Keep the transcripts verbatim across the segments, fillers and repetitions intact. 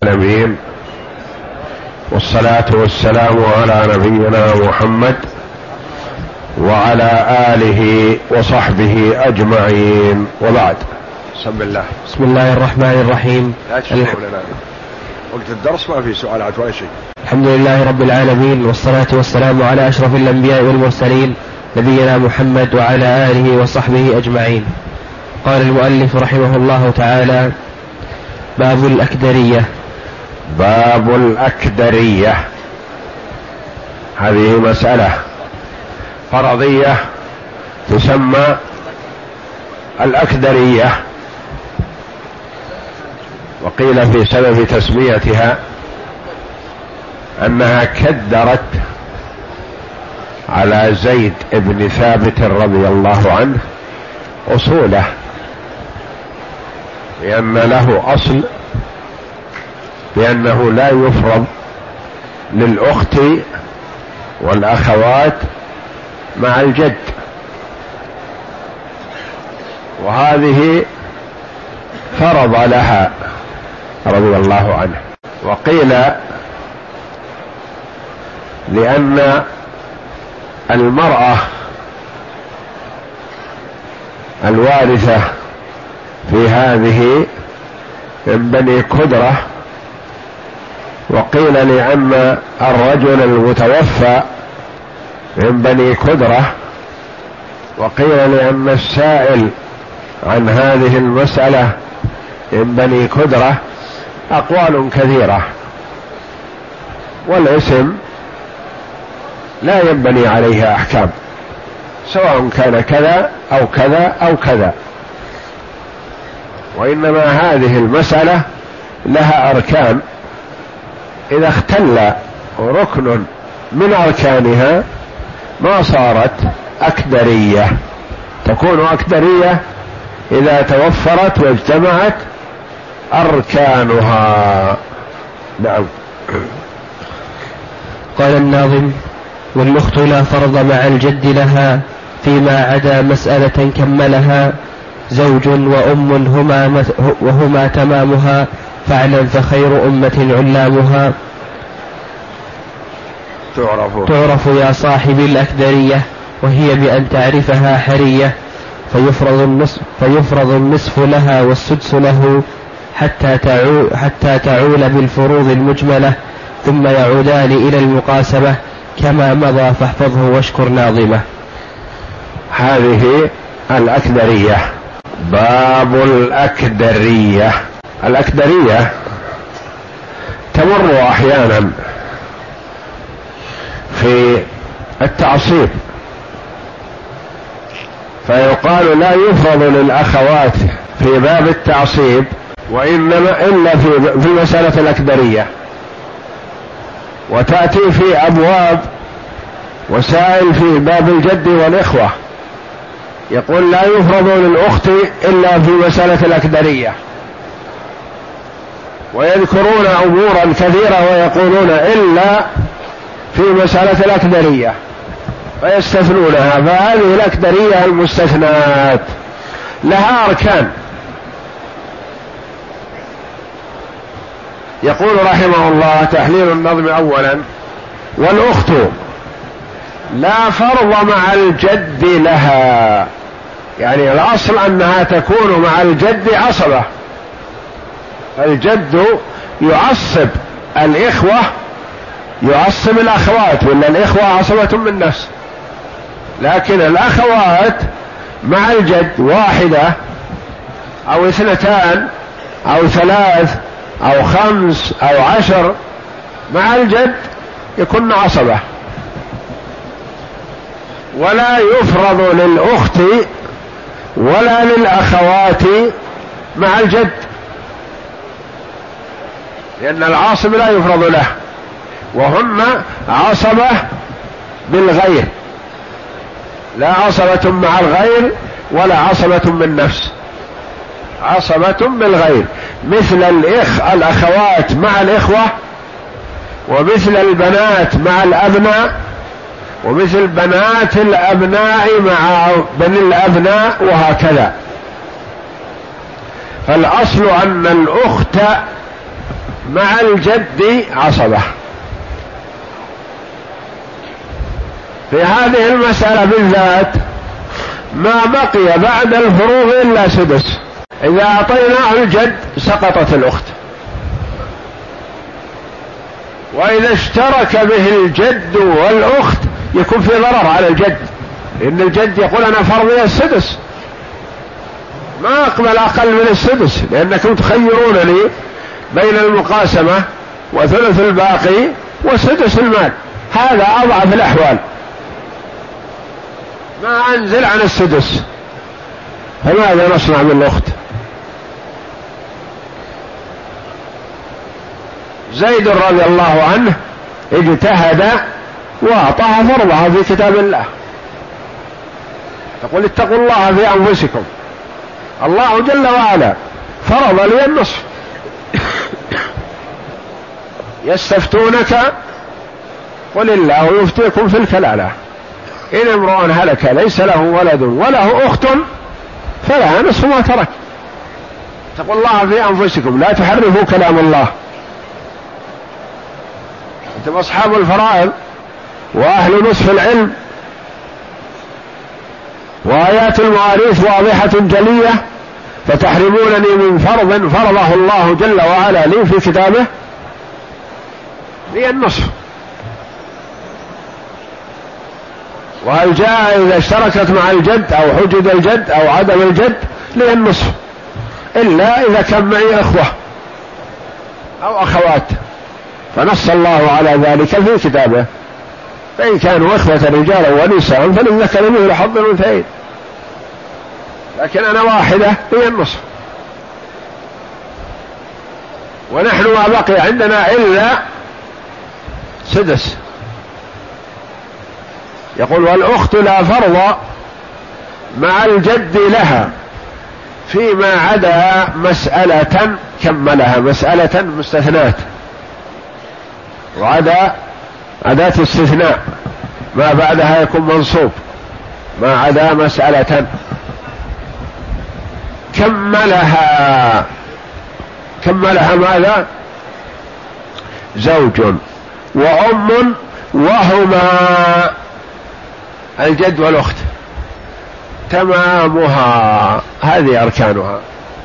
العالمين، والصلاة والسلام على نبينا محمد وعلى آله وصحبه أجمعين، وبعد. بسم الله بسم الله الرحمن الرحيم. الح... وقت الدرس ما في سؤالات ولا شيء. الحمد لله رب العالمين، والصلاة والسلام على أشرف الأنبياء والمرسلين نبينا محمد وعلى آله وصحبه أجمعين. قال المؤلف رحمه الله تعالى: باب الأكدرية. باب الأكدرية هذه مسألة فرضية تسمى الأكدرية، وقيل في سبب تسميتها أنها كدرت على زيد بن ثابت رضي الله عنه أصوله، لأن له أصل بأنه لا يفرض للأخت والأخوات مع الجد، وهذه فرض لها رضي الله عنه. وقيل لأن المرأة الوارثة في هذه من بني كدرة، وقيل لأن الرجل المتوفى من بني كدرة، وقيل لأن السائل عن هذه المسألة من بني كدرة. أقوال كثيرة، والاسم لا ينبني عليه أحكام، سواء كان كذا أو كذا أو كذا، وإنما هذه المسألة لها أركان، إذا اختل ركن من أركانها ما صارت أكدرية. تكون أكدرية إذا توفرت واجتمعت أركانها. نعم. قال الناظم: والأخت لا فرض مع الجد لها، فيما عدا مسألة كملها، زوج وأم هما وهما تمامها، فاعلم فخير أمة علامها. تعرف تعرف يا صاحب الأكدرية، وهي بأن تعرفها حرية، فيفرض النصف, فيفرض النصف لها والسدس له، حتى تعول, حتى تعول بالفروض المجملة، ثم يعودان إلى المقاسمة كما مضى، فاحفظه واشكر ناظمه. هذه الأكدرية. باب الأكدرية. الأكدرية تمر أحيانا في التعصيب، فيقال لا يفرض للأخوات في باب التعصيب وإنما إلا في في مسألة الأكدرية، وتأتي في أبواب وسائل في باب الجد والإخوة، يقول لا يفرض للأخت إلا في مسألة الأكدرية، ويذكرون أمورا كثيرة ويقولون إلا في مسألة الأكدرية فيستثنونها. فهذه الأكدرية المستثنات لها أركان. يقول رحمه الله: تحليل النظم أولا: والأخت لا فرض مع الجد لها، يعني الأصل أنها تكون مع الجد عصبة. الجد يعصب الإخوة، يعصب الأخوات، ولا الإخوة عصبة من نفس، لكن الأخوات مع الجد واحدة أو اثنتان أو ثلاث أو خمس أو عشر، مع الجد يكون عصبة. ولا يفرض للأخت ولا للأخوات مع الجد، لأن العاصب لا يفرض له، وهن عصبة بالغير، لا عصبة مع الغير ولا عصبة من نفس، عصبة بالغير، مثل الإخ الأخوات مع الإخوة، ومثل البنات مع الأبناء، ومثل بنات الأبناء مع بني الأبناء، وهكذا. فالأصل أن الأخت مع الجد عصبة. في هذه المسألة بالذات ما بقي بعد الفروض إلا سدس، إذا أعطيناه الجد سقطت الأخت، وإذا اشترك به الجد والأخت يكون في ضرر على الجد، لأن الجد يقول أنا فرضي السدس، ما أقبل أقل من السدس، لأنكم تخيرونني بين المقاسمة وثلث الباقي وسدس المال، هذا أضعف الأحوال، ما أنزل عن السدس، فماذا نصنع بالأخت؟ زيد رضي الله عنه اجتهد وأعطاها فرضها في كتاب الله، تقول اتقوا الله في أنفسكم، الله جل وعلا فرض لي النصف. يستفتونك قل الله يفتيكم في الكلالة إن امرؤ هلك ليس له ولد وله أخت فلها نصف ما ترك. اتقوا الله في أنفسكم لا تحرفوا كلام الله، أنتم أصحاب الفرائض وأهل نصف العلم، وآيات المواريث واضحة جلية، فتحرمونني من فرض فرضه الله جل وعلا لي في كتابه لي النصف. وهل جاء إذا اشتركت مع الجد أو حجد الجد أو عدم الجد لي النصف، إلا إذا كان معي إخوة أو أخوات، فنص الله على ذلك في كتابه، فإن كانوا إخوة رجالا ونساء فللذكر مثل حظ الأنثيين، لكن أنا واحدة هي النصف، ونحن ما بقي عندنا إلا سدس. يقول والأخت لا فرض مع الجد لها فيما عدا مسألة كملها، مسألة مستثنات، وعدا أداة استثناء ما بعدها يكون منصوب، ما عدا مسألة كملها. كملها ماذا؟ زوج وأم وهما الجد والأخت تمامها، هذه أركانها،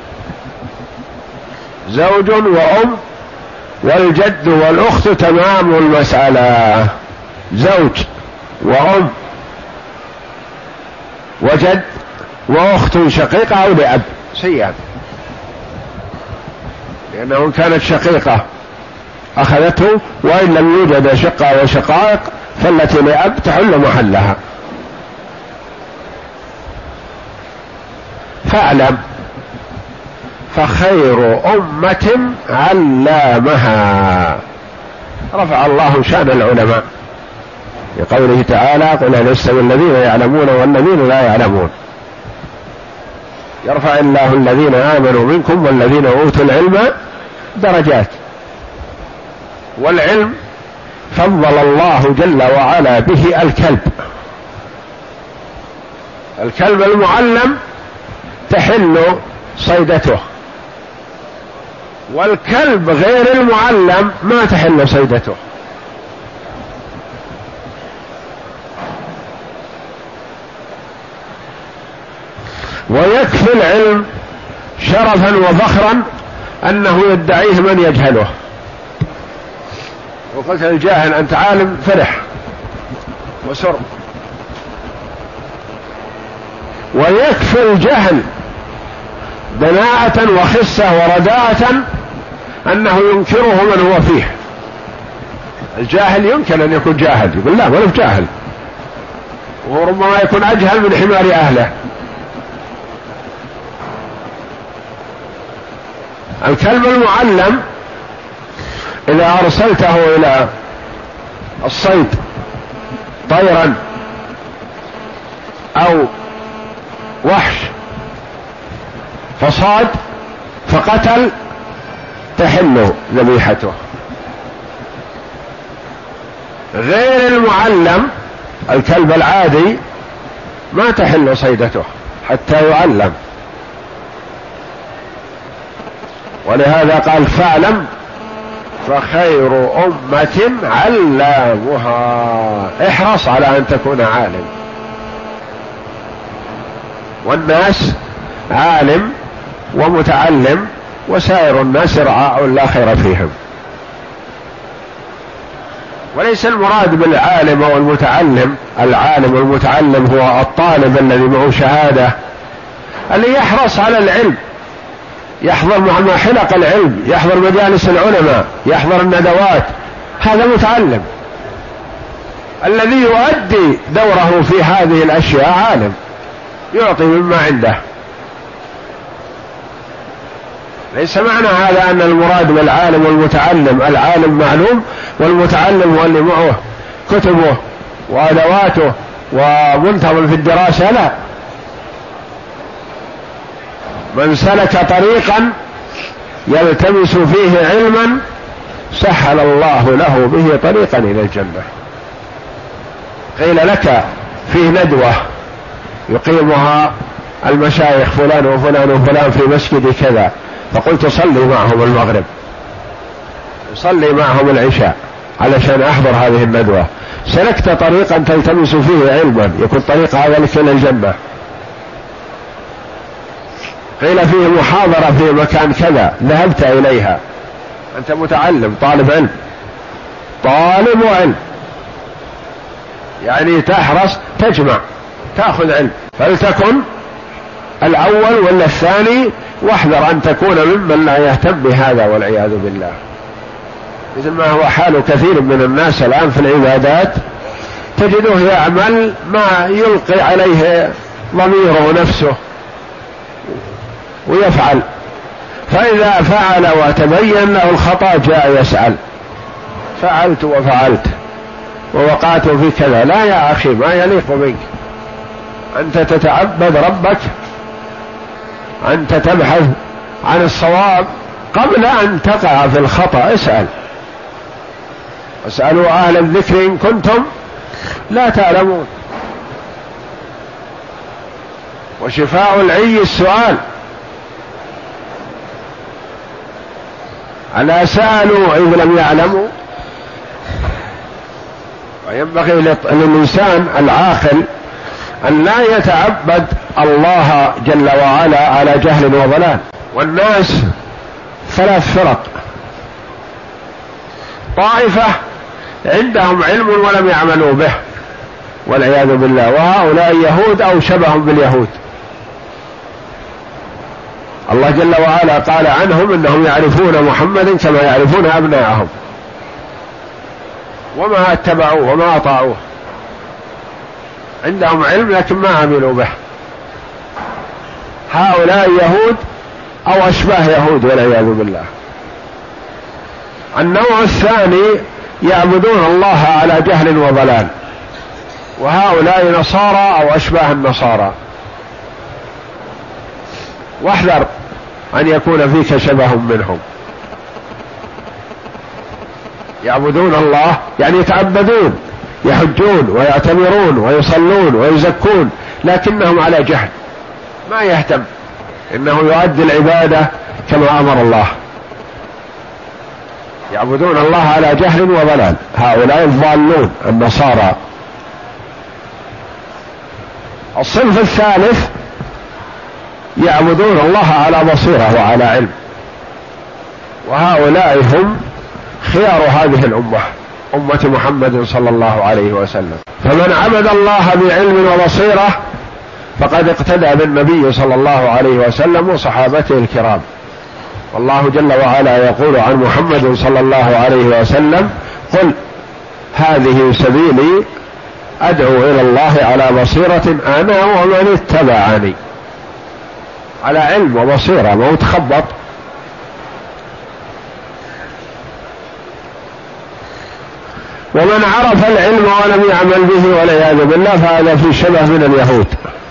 زوج وأم والجد والأخت تمام المسألة، زوج وأم وجد وأخت شقيقة أو لأب سيئا، لأنه كانت شقيقة أخذته، وإن لم يوجد شقة وشقائق فالتي لأب تحل محلها. فاعلم فخير أمة علامها، رفع الله شأن العلماء بقوله تعالى قل هل يستوي الذين يعلمون والذين لا يعلمون، يرفع الله الذين آمنوا منكم والذين أوتوا العلم درجات. والعلم فضل الله جل وعلا به الكلب، الكلب المعلم تحل صيدته، والكلب غير المعلم ما تحل صيدته. ويكفي العلم شرفا وفخرا أنه يدعيه من يجهله، وقلت الجاهل أنت عالم فرح وسر. ويكفي الجهل دناءة وخسة ورداءة أنه ينكره من هو فيه. الجاهل يمكن أن يكون جاهل، يقول لا ولا جاهل، وربما يكون أجهل من حمار أهله. الكلب المعلم إذا أرسلته إلى الصيد طيرا أو وحش فصاد فقتل تحل ذبيحته. غير المعلم الكلب العادي ما تحل صيدته حتى يعلم. ولهذا قال فاعلم فخير أمة علامها. احرص على أن تكون عالم، والناس عالم ومتعلم، وسائر الناس رعاء لا خير فيهم. وليس المراد بالعالم أو المتعلم، العالم والمتعلم هو الطالب الذي معه شهادة، اللي يحرص على العلم، يحضر مع حلق العلم، يحضر مجالس العلماء، يحضر الندوات، هذا متعلم. الذي يؤدي دوره في هذه الأشياء عالم، يعطي مما عنده. ليس معنى هذا أن المراد بالعالم والمتعلم العالم معلوم والمتعلم هو اللي معه كتبه وأدواته ومنتظم في الدراسة، لا. من سلك طريقا يلتمس فيه علما سهل الله له به طريقا إلى الجنة. قيل لك في ندوة يقيمها المشايخ فلان وفلان وفلان في مسجد كذا، فقلت صلي معهم المغرب، صلي معهم العشاء علشان أحضر هذه الندوة. سلكت طريقا تلتمس فيه علما، يكون طريق هذا لك إلى الجنة. قيل فيه محاضرة في مكان كذا، ذهبت إليها، أنت متعلم طالب علم، طالب علم، يعني تحرص تجمع تأخذ علم، فلتكن الأول ولا الثاني، واحذر أن تكون ممن لا يهتم بهذا والعياذ بالله. مثل ما هو حال كثير من الناس الآن في العبادات، تجده يعمل ما يلقي عليه ضميره نفسه ويفعل، فإذا فعل وتبين له الخطأ جاء يسأل فعلت وفعلت ووقعت في كذا. لا يا أخي، ما يليق بك، أنت تتعبد ربك، أنت تبحث عن الصواب قبل أن تقع في الخطأ. اسأل، اسألوا أهل الذكر إن كنتم لا تعلمون. وشفاء العي السؤال، ألا سألوا إذ لم يعلموا. وينبغي للإنسان العاقل أن لا يتعبد الله جل وعلا على جهل وضلال. والناس ثلاث فرق: طائفة عندهم علم ولم يعملوا به والعياذ بالله، وهؤلاء يهود أو شبه باليهود. الله جل وعلا قال عنهم إنهم يعرفون محمدا كما يعرفون أبناءهم، وما اتبعوه وما أطاعوه، عندهم علم لكن ما عملوا به. هؤلاء يهود أو أشباه يهود والعياذ بالله. النوع الثاني يعبدون الله على جهل وضلال، وهؤلاء نصارى أو أشباه النصارى. واحذر أن يكون فيك شبه منهم. يعبدون الله يعني يتعبدون، يحجون ويعتمرون ويصلون ويزكون، لكنهم على جهل، ما يهتم إنه يؤدي العبادة كما أمر الله. يعبدون الله على جهل وضلال، هؤلاء الضالون النصارى. الصنف الثالث يعبدون الله على بصيرة وعلى علم، وهؤلاء هم خيار هذه الأمة، أمة محمد صلى الله عليه وسلم. فمن عبد الله بعلم وبصيرة فقد اقتدى بالنبي صلى الله عليه وسلم وصحابته الكرام. والله جل وعلا يقول عن محمد صلى الله عليه وسلم: قل هذه سبيلي أدعو إلى الله على بصيرة أنا ومن اتبعني. على علم وبصيرة، ما هو تخبط. ومن عرف العلم ولم يعمل به والعياذ بالله فهذا في شبه من اليهود.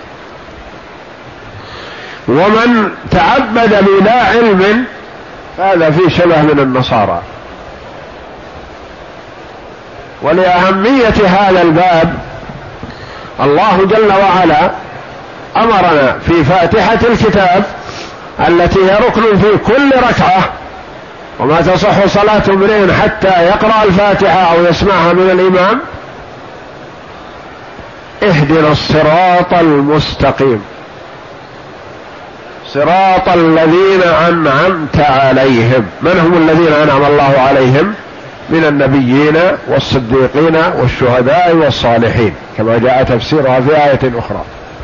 ومن تعبد بلا علم فهذا في شبه من النصارى. ولأهمية هذا الباب الله جل وعلا أمرنا في فاتحة الكتاب التي هي ركن في كل ركعة وما تصح صلاة امرئ حتى يقرأ الفاتحة أو يسمعها من الإمام. اهدنا الصراط المستقيم صراط الذين أنعمت عليهم. من هم الذين أنعم الله عليهم؟ من النبيين والصديقين والشهداء والصالحين، كما جاء تفسيرها في آية أخرى.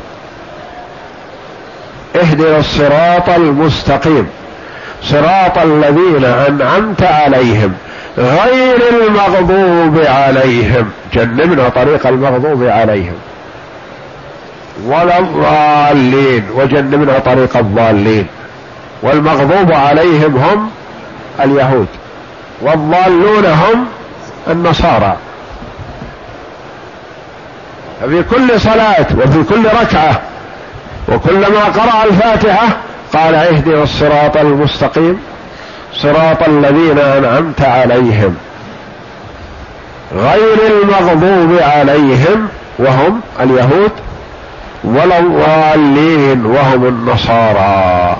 اهدنا الصراط المستقيم صراط الذين أنعمت عليهم غير المغضوب عليهم، جنبنا طريق المغضوب عليهم، ولا الضالين، وجنبنا طريق الضالين. والمغضوب عليهم هم اليهود، والضالون هم النصارى. في كل صلاة وفي كل ركعة وكلما قرأ الفاتحة قال اهدنا الصراط المستقيم صراط الذين أنعمت عليهم غير المغضوب عليهم وهم اليهود، ولا الضالين وهم النصارى.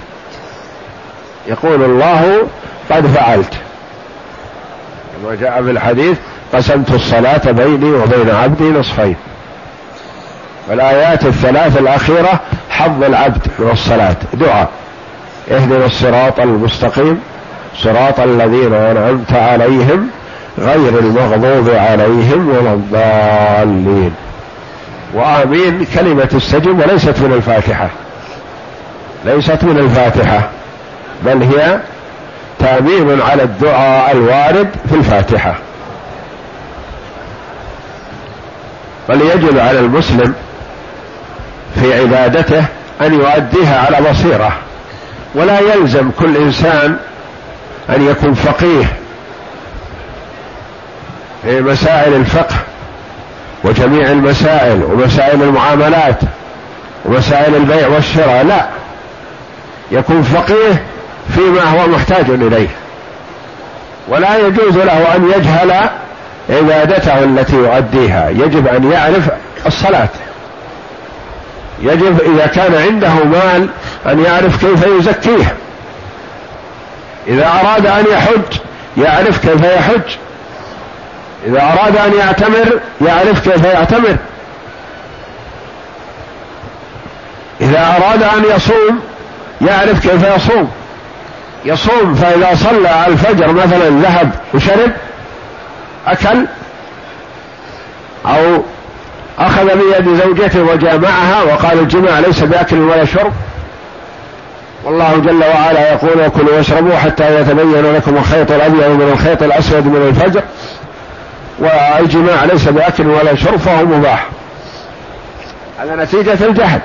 يقول الله قد فعلت، كما جاء في الحديث قسمت الصلاة بيني وبين عبدي نصفين. والآيات الثلاث الأخيرة حظ العبد من الصلاة دعاء اهدنا الصراط المستقيم صراط الذين أنعمت عليهم غير المغضوب عليهم ولا الضالين. وآمين كلمة السجن وليست من الفاتحة، ليست من الفاتحة، بل هي تأمين على الدعاء الوارد في الفاتحة. بل يجب على المسلم في عبادته أن يؤديها على بصيرة، ولا يلزم كل إنسان أن يكون فقيه في مسائل الفقه وجميع المسائل ومسائل المعاملات ومسائل البيع والشراء، لا، يكون فقيه فيما هو محتاج إليه، ولا يجوز له أن يجهل عبادته التي يؤديها. يجب أن يعرف الصلاة، يجب إذا كان عنده مال أن يعرف كيف يزكيه، إذا أراد أن يحج يعرف كيف يحج، إذا أراد أن يعتمر يعرف كيف يعتمر، إذا أراد أن يصوم يعرف كيف يصوم. يصوم فإذا صلى الفجر مثلا ذهب وشرب أكل أو أخذ بيد زوجته وجامعها وقال الجماع ليس بأكل ولا شرب، والله جل وعلا يقول وكلوا واشربوا حتى يتبين لكم الخيط الأبيض من الخيط الأسود من الفجر، والجماع ليس بأكل ولا شرب فهو مباح. هذا نتيجة الجهل.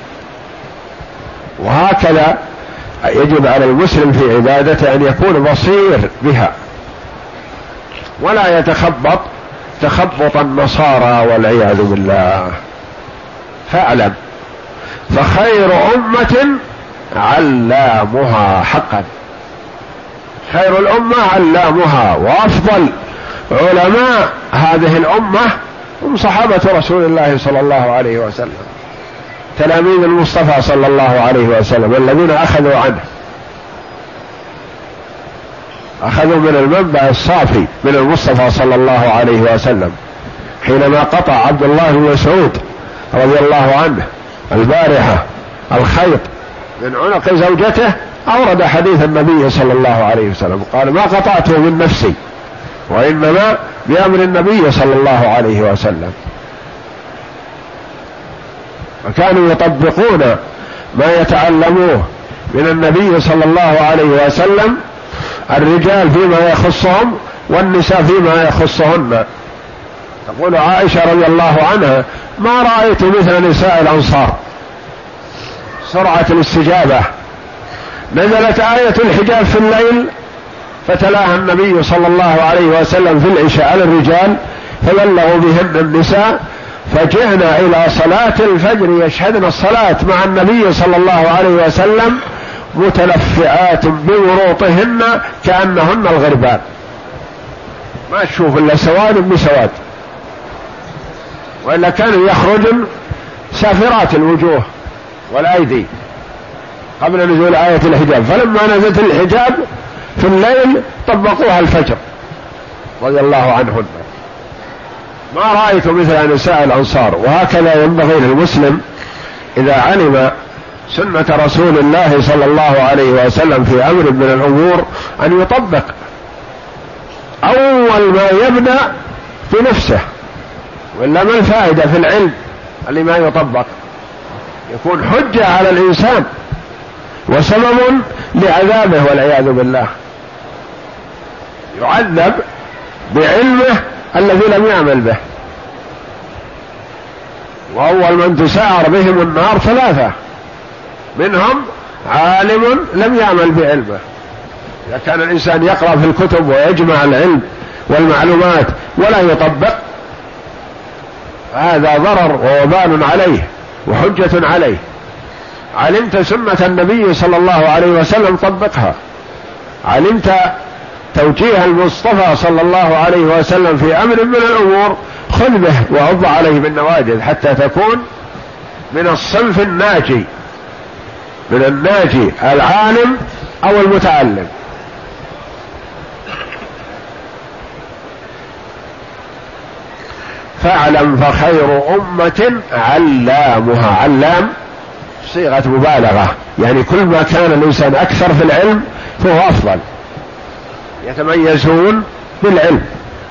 وهكذا يجب على المسلم في عبادته أن يكون بصير بها ولا يتخبط تخبط النصارى والعياذ بالله. فاعلم فخير أمة علامها حقا، خير الأمة علامها، وأفضل علماء هذه الأمة هم صحابة رسول الله صلى الله عليه وسلم، تلاميذ المصطفى صلى الله عليه وسلم الذين أخذوا عنه، أخذوا من المنبع الصافي من المصطفى صلى الله عليه وسلم. حينما قطع عبد الله بن مسعود رضي الله عنه البارحة الخيط من عنق زوجته أورد حديث النبي صلى الله عليه وسلم، قال ما قطعته من نفسي وإنما بأمر النبي صلى الله عليه وسلم. وكانوا يطبقون ما يتعلموه من النبي صلى الله عليه وسلم، الرجال فيما يخصهم والنساء فيما يخصهن. تقول عائشة رضي الله عنها ما رأيت مثل نساء الأنصار سرعة الاستجابة. نزلت آية الحجاب في الليل فتلاها النبي صلى الله عليه وسلم في العشاء على الرجال فبلغوا بهن النساء، فجئنا إلى صلاة الفجر يشهدن الصلاة مع النبي صلى الله عليه وسلم متلفعات بوروطهن كأنهن الغربان، ما تشوف إلا سواد بسواد، وإلا كانوا يخرجن سافرات الوجوه والأيدي قبل نزول آية الحجاب. فلما نزلت الحجاب في الليل طبقوها الفجر رضي الله عنهن. ما رأيت مثل نساء الأنصار. وهكذا ينبغي للمسلم إذا علم سنة رسول الله صلى الله عليه وسلم في أمر من الأمور أن يطبق. أول ما يبدأ بنفسه، وإلا ما الفائدة في العلم اللي ما يطبق؟ يكون حجة على الإنسان وسبب لعذابه والعياذ بالله، يعذب بعلمه الذي لم يعمل به. وأول من تسعر بهم النار ثلاثة، منهم عالم لم يعمل بعلمه. إذا كان الإنسان يقرأ في الكتب ويجمع العلم والمعلومات ولا يطبق، هذا ضرر ووبال عليه وحجة عليه. علمت سنة النبي صلى الله عليه وسلم طبقها، علمت توجيه المصطفى صلى الله عليه وسلم في أمر من الأمور خذ به وعض عليه بالنواجذ حتى تكون من الصنف الناجي، من الناجي العالم أو المتعلم. فاعلم فخير أمة علامها. علام صيغة مبالغة، يعني كل ما كان الإنسان أكثر في العلم فهو أفضل، يتميزون بالعلم.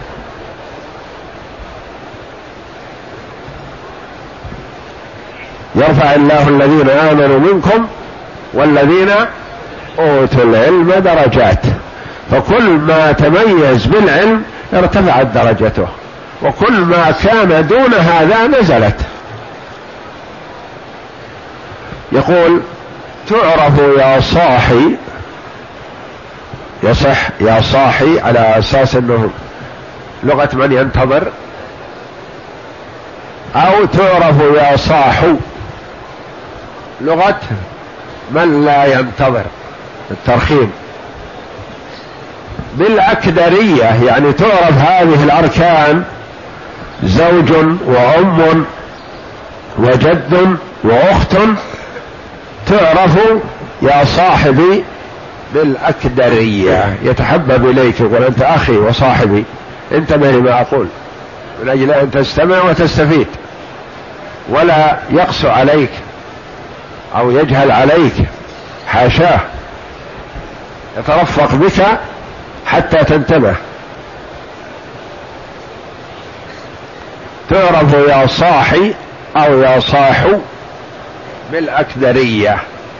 يرفع الله الذين آمنوا منكم والذين أوتوا العلم درجات. فكل ما تميز بالعلم ارتفعت درجته، وكل ما كان دون هذا نزلت. يقول تعرف يا صاحي، يصح يا صاحي على أساس أنه لغة من ينتظر، أو تعرف يا صاحو لغة من لا ينتظر، الترخيم. بالأكدرية يعني تعرف هذه الأركان زوج وأم وجد وأخت، تعرف يا صاحبي بالأكدرية. يتحبب إليك، يقول أنت أخي وصاحبي، انتبه لما أقول من أجل أن تستمع وتستفيد، ولا يقسو عليك أو يجهل عليك، حاشاه، يترفق بك حتى تنتبه. تعرف يا صاحي أو يا صاحو بالأكدرية،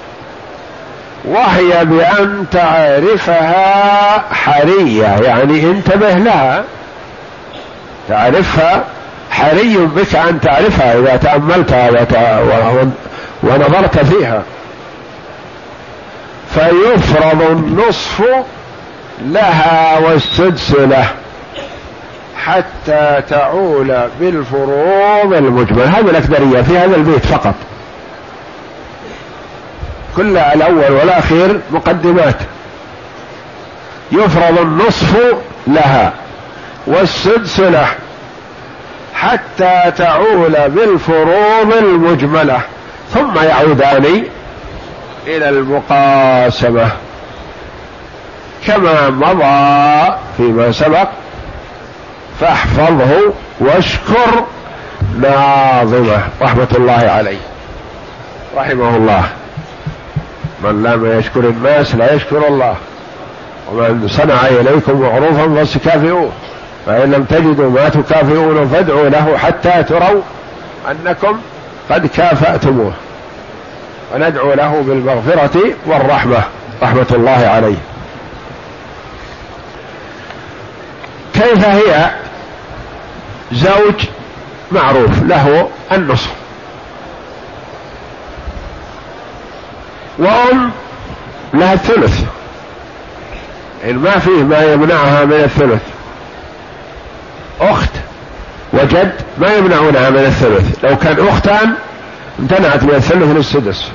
وهي بأن تعرفها حرية، يعني انتبه لها، تعرفها حري بك أن تعرفها إذا تأملتها ونظرت فيها. فيفرض النصف لها والسدس له حتى تعول بالفروض المجمل. هذه الأكدرية في هذا البيت فقط، كل الأول والأخير مقدمات. يفرض النصف لها والسدس له حتى تعول بالفروض المجملة، ثم يعودان إلى المقاسمة كما مضى فيما سبق. فاحفظه واشكر ناظمه رحمة الله عليه رحمه الله. من لم يشكر الناس لا يشكر الله، ومن صنع إليكم معروفا فكافئوه، فإن لم تجدوا ما تكافئون فادعوا له حتى تروا أنكم قد كافأتموه، وندعو له بالمغفرة والرحمة رحمة الله عليه. كيف هي؟ زوج معروف له النصف، وأم لها الثلث إن ما فيه ما يمنعها من الثلث. أخت وجد ما يمنعونها من الثلث، لو كان أختان امتنعت من الثلث للسدس.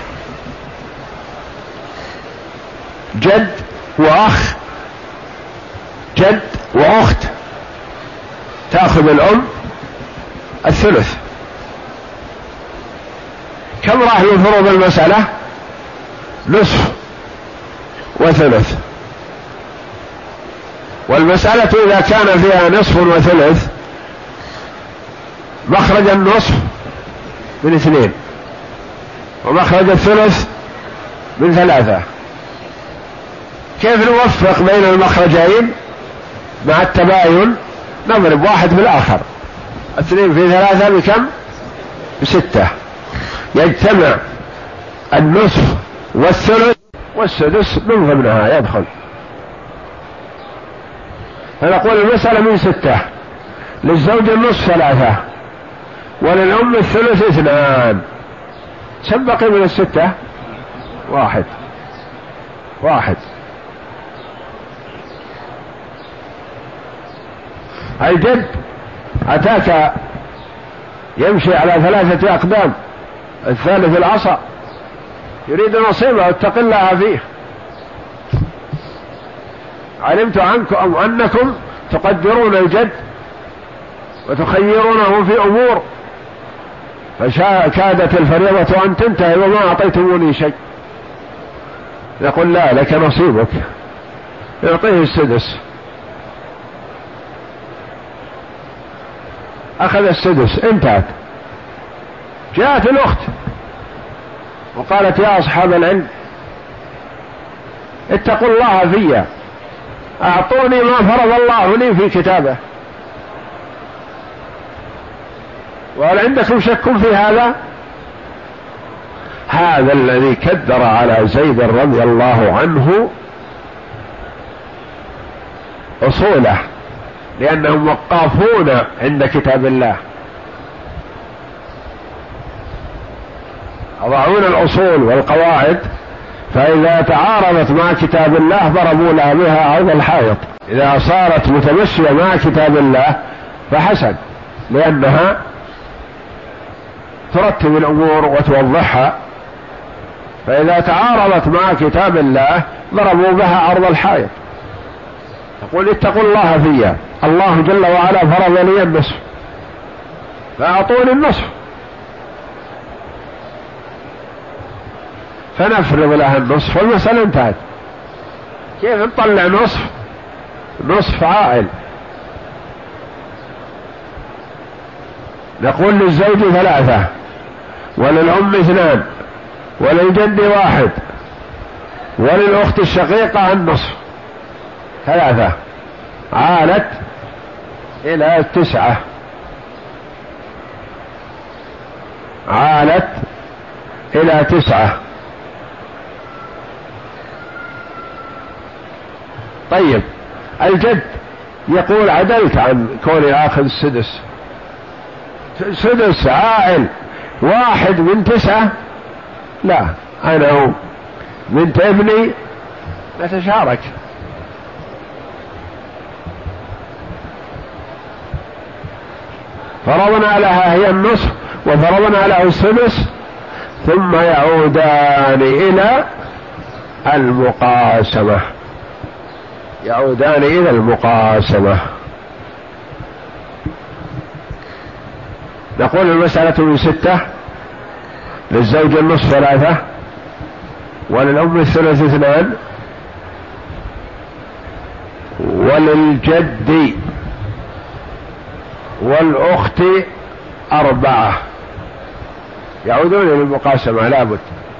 جد وأخ، جد وأخت تأخذ الأم الثلث. كم راح من فروض المسألة؟ نصف وثلث. والمسألة إذا كان فيها نصف وثلث مخرج النصف من اثنين ومخرج الثلث من ثلاثة، كيف نوفق بين المخرجين مع التباين؟ نضرب واحد في الآخر، اثنين في ثلاثة بكم؟ بستة، يجتمع النصف والثلث والسدس من ضمنها يدخل. فنقول المسألة من ستة، للزوج النصف ثلاثة وللأم الثلث اثنان، سبق من الستة واحد واحد. الجد أتاك يمشي على ثلاثة أقدام، الثالث العصا، يريد نصيبه اتق الله فيه. علمت عنكم أنكم تقدرون الجد وتخيرونه في أمور، فكادت الفريضة أن تنتهي وما أعطيتموني شيء. يقول لا، لك نصيبك، يعطيه السدس. أخذ السدس، انتهت. جاءت الأخت وقالت يا أصحاب العلم اتقوا الله في، أعطوني ما فرض الله لي في كتابه، وهل عندكم شك في هذا؟ هذا الذي كدر على زيد رضي الله عنه أصوله، لأنهم وقافون عند كتاب الله، يضعون الأصول والقواعد، فإذا تعارضت مع كتاب الله ضربوا لها بها عرض الحائط. إذا صارت متمشية مع كتاب الله فحسن، لأنها ترتب الأمور وتوضحها، فإذا تعارضت مع كتاب الله ضربوا بها عرض الحائط. تقول اتقوا الله فيا، الله جل وعلا فرض لي النصف فأعطوني النصف، فنفرض لها النصف والمسألة انتهت. كيف نطلع نصف؟ نصف عائل. نقول للزوج ثلاثة وللأم اثنان وللجد واحد وللأخت الشقيقة النصف، ثلاثة عالت إلى تسعة، عالت إلى تسعة. طيب الجد يقول عدلت عن كوني آخذ السدس، سدس عائل واحد من تسعة، لا أنا بنت ابني نتشارك. فرضنا لها هي النصف وفرضنا له السدس، ثم يعودان إلى المقاسمة، يعودان إلى المقاسمة. نقول المسألة من ستة، للزوج النصف ثلاثة وللأم الثلث اثنان وللجد والأخت أربعة، يعودون إلى المقاسمة. لابد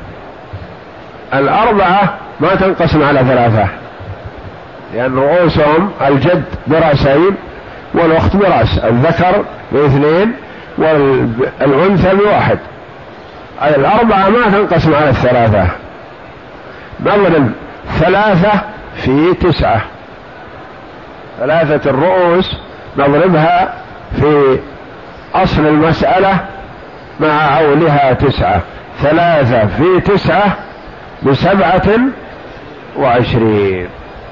الأربعة ما تنقسم على ثلاثة، لأن رؤوسهم الجد برأسين والأخت برأس، الذكر باثنين والأنثى بواحد، أي الأربعة ما تنقسم على الثلاثة. نضرب ثلاثة في تسعة، ثلاثة الرؤوس نضربها في أصل المسألة مع عولها تسعة، ثلاثة في تسعة بسبعة وعشرين،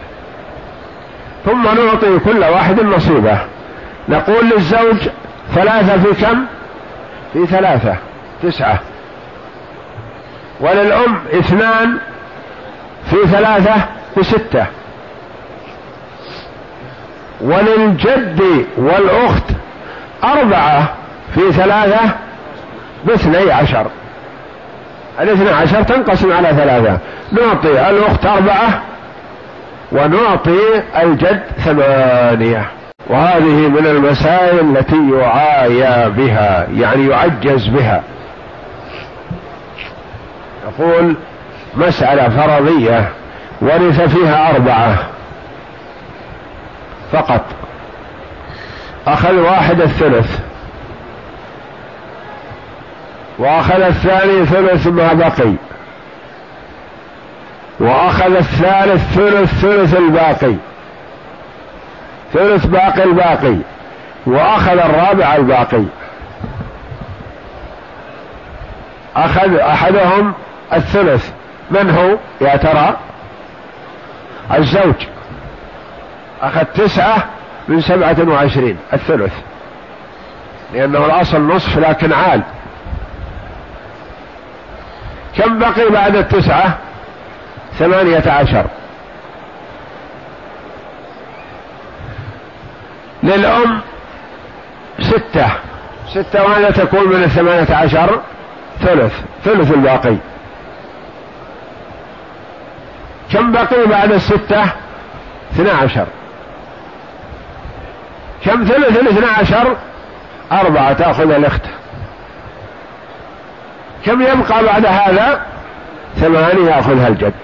ثم نعطي كل واحد نصيبه. نقول للزوج ثلاثة في كم؟ في ثلاثة، تسعة، وللأم اثنان في ثلاثة بستة، وللجد والأخت أربعة في ثلاثة باثني عشر، الاثنى عشر تنقسم على ثلاثة، نعطي الأخت أربعة ونعطي الجد ثمانية. وهذه من المسائل التي يعايا بها، يعني يعجز بها. يقول مسألة فرضية ورث فيها أربعة فقط، أخذ واحد الثلث وأخذ الثاني ثلث ما بقي وأخذ الثالث ثلث ثلث الباقي ثلث باقي الباقي وأخذ الرابع الباقي. أخذ أحدهم الثلث، من هو يا ترى؟ الزوج، أخذ تسعة من سبعة وعشرين الثلث، لأنه الأصل نصف لكن عال. كم بقي بعد التسعة؟ ثمانية عشر. للأم ستة، ستة ماذا تكون من الثمانية عشر؟ ثلث، ثلث الباقي. كم بقي بعد الستة؟ اثنى عشر. كم ثلث الاثنى عشر؟ أربعة، تأخذ الأخت. كم يبقى بعد هذا؟ ثمانية، يأخذها الجد.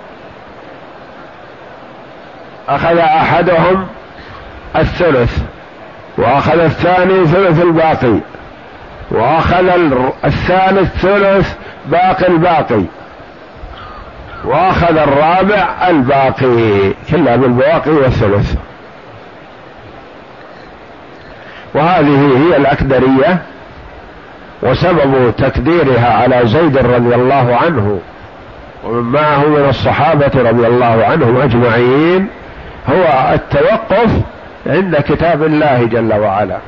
أخذ أحدهم الثلث وأخذ الثاني ثلث الباقي وأخذ الثالث ثلث باقي الباقي وأخذ الرابع الباقي، كلها بالبواقي والثلث. وهذه هي الأكدرية، وسبب تقديرها على زيد رضي الله عنه ومن معه من الصحابة رضي الله عنهم أجمعين هو التوقف عند كتاب الله جل وعلا،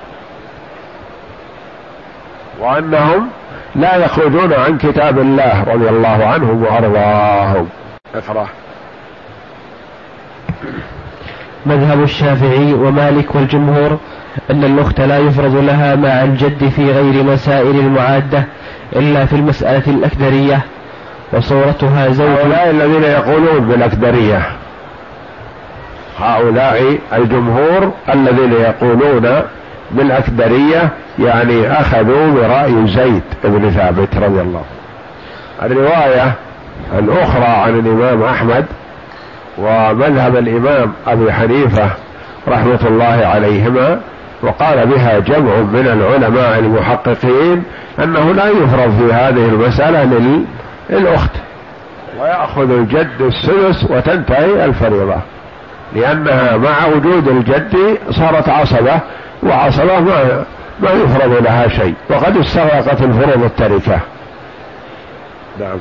وأنهم لا يخرجون عن كتاب الله رضي الله عنهم وأرضاهم. اقرأ. مذهب الشافعي ومالك والجمهور أن الأخت لا يفرض لها مع الجد في غير مسائل المعادة إلا في المسألة الأكدرية، وصورتها زوج. هؤلاء الذين يقولون بالأكدرية، هؤلاء الجمهور الذين يقولون بالأكدرية، يعني أخذوا برأي زيد بن ثابت رضي الله عنه. الرواية الأخرى عن الإمام أحمد ومذهب الإمام أبي حنيفة رحمة الله عليهما، وقال بها جمع من العلماء المحققين، أنه لا يفرض في هذه المسألة للأخت، ويأخذ الجد السدس وتنتهي الفريضة، لأنها مع وجود الجد صارت عصبة، وعصبة ما, ما يفرض لها شيء، وقد استغرقت الفروض التركة. نعم.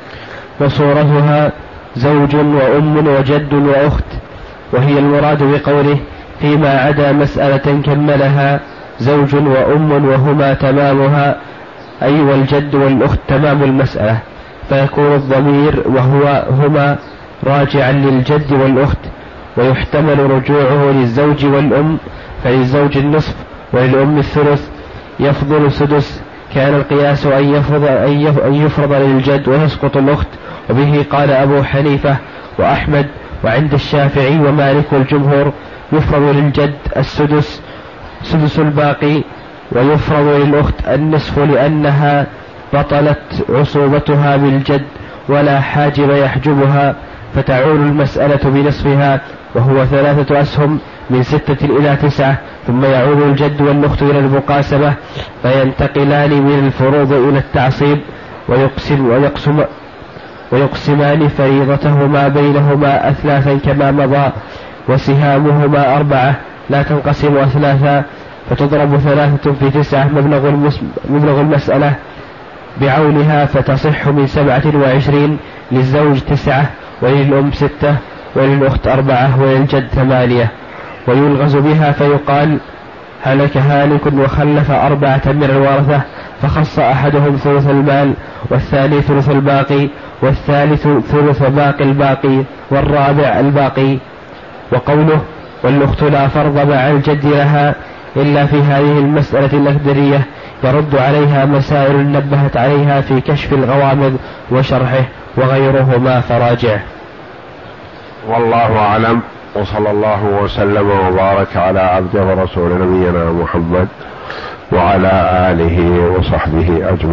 وصورتها زوج وأم وجد وأخت، وهي المراد بقوله فيما عدا مسألة كملها زوج وأم وهما تمامها، أي والجد والأخت تمام المسألة، فيكون الضمير وهو هما راجعا للجد والأخت، ويحتمل رجوعه للزوج والأم، فللزوج النصف وللأم الثلث. يفضل سدس، كان القياس أن يفرض, أن يفرض للجد ويسقط الأخت، وبه قال أبو حنيفة وأحمد، وعند الشافعي ومالك والجمهور يفرض للجد السدس سدس الباقي، ويفرض للأخت النصف لأنها بطلت عصوبتها بالجد ولا حاجب يحجبها، فتعول المسألة بنصفها، وهو ثلاثة أسهم من ستة إلى تسعة، ثم يعود الجد والأخت إلى المقاسمة، فينتقلان من الفروض إلى التعصيب، ويقسم ويقسم ويقسمان فريضتهما بينهما أثلاثا كما مضى، وسهامهما أربعة لا تنقسم أثلاثا، فتضرب ثلاثة في تسعة مبلغ, مبلغ المسألة بعونها، فتصح من سبعة وعشرين، للزوج تسعة وللأم ستة وللأخت أربعة وللجد ثمانية. ويلغز بها فيقال هلك هالك وخلف أربعة من الورثة، فخص أحدهم ثلث المال والثاني ثلث الباقي والثالث ثلث باقي الباقي والرابع الباقي. وقوله والأخت لا فرض مع الجد لها إلا في هذه المسألة الأكدرية يرد عليها مسائل نبهت عليها في كشف الغوامض وشرحه وغيرهما فراجعه. والله أعلم، وصلى الله وسلم وبارك على عبده ورسول نبينا محمد وعلى آله وصحبه أجمعين.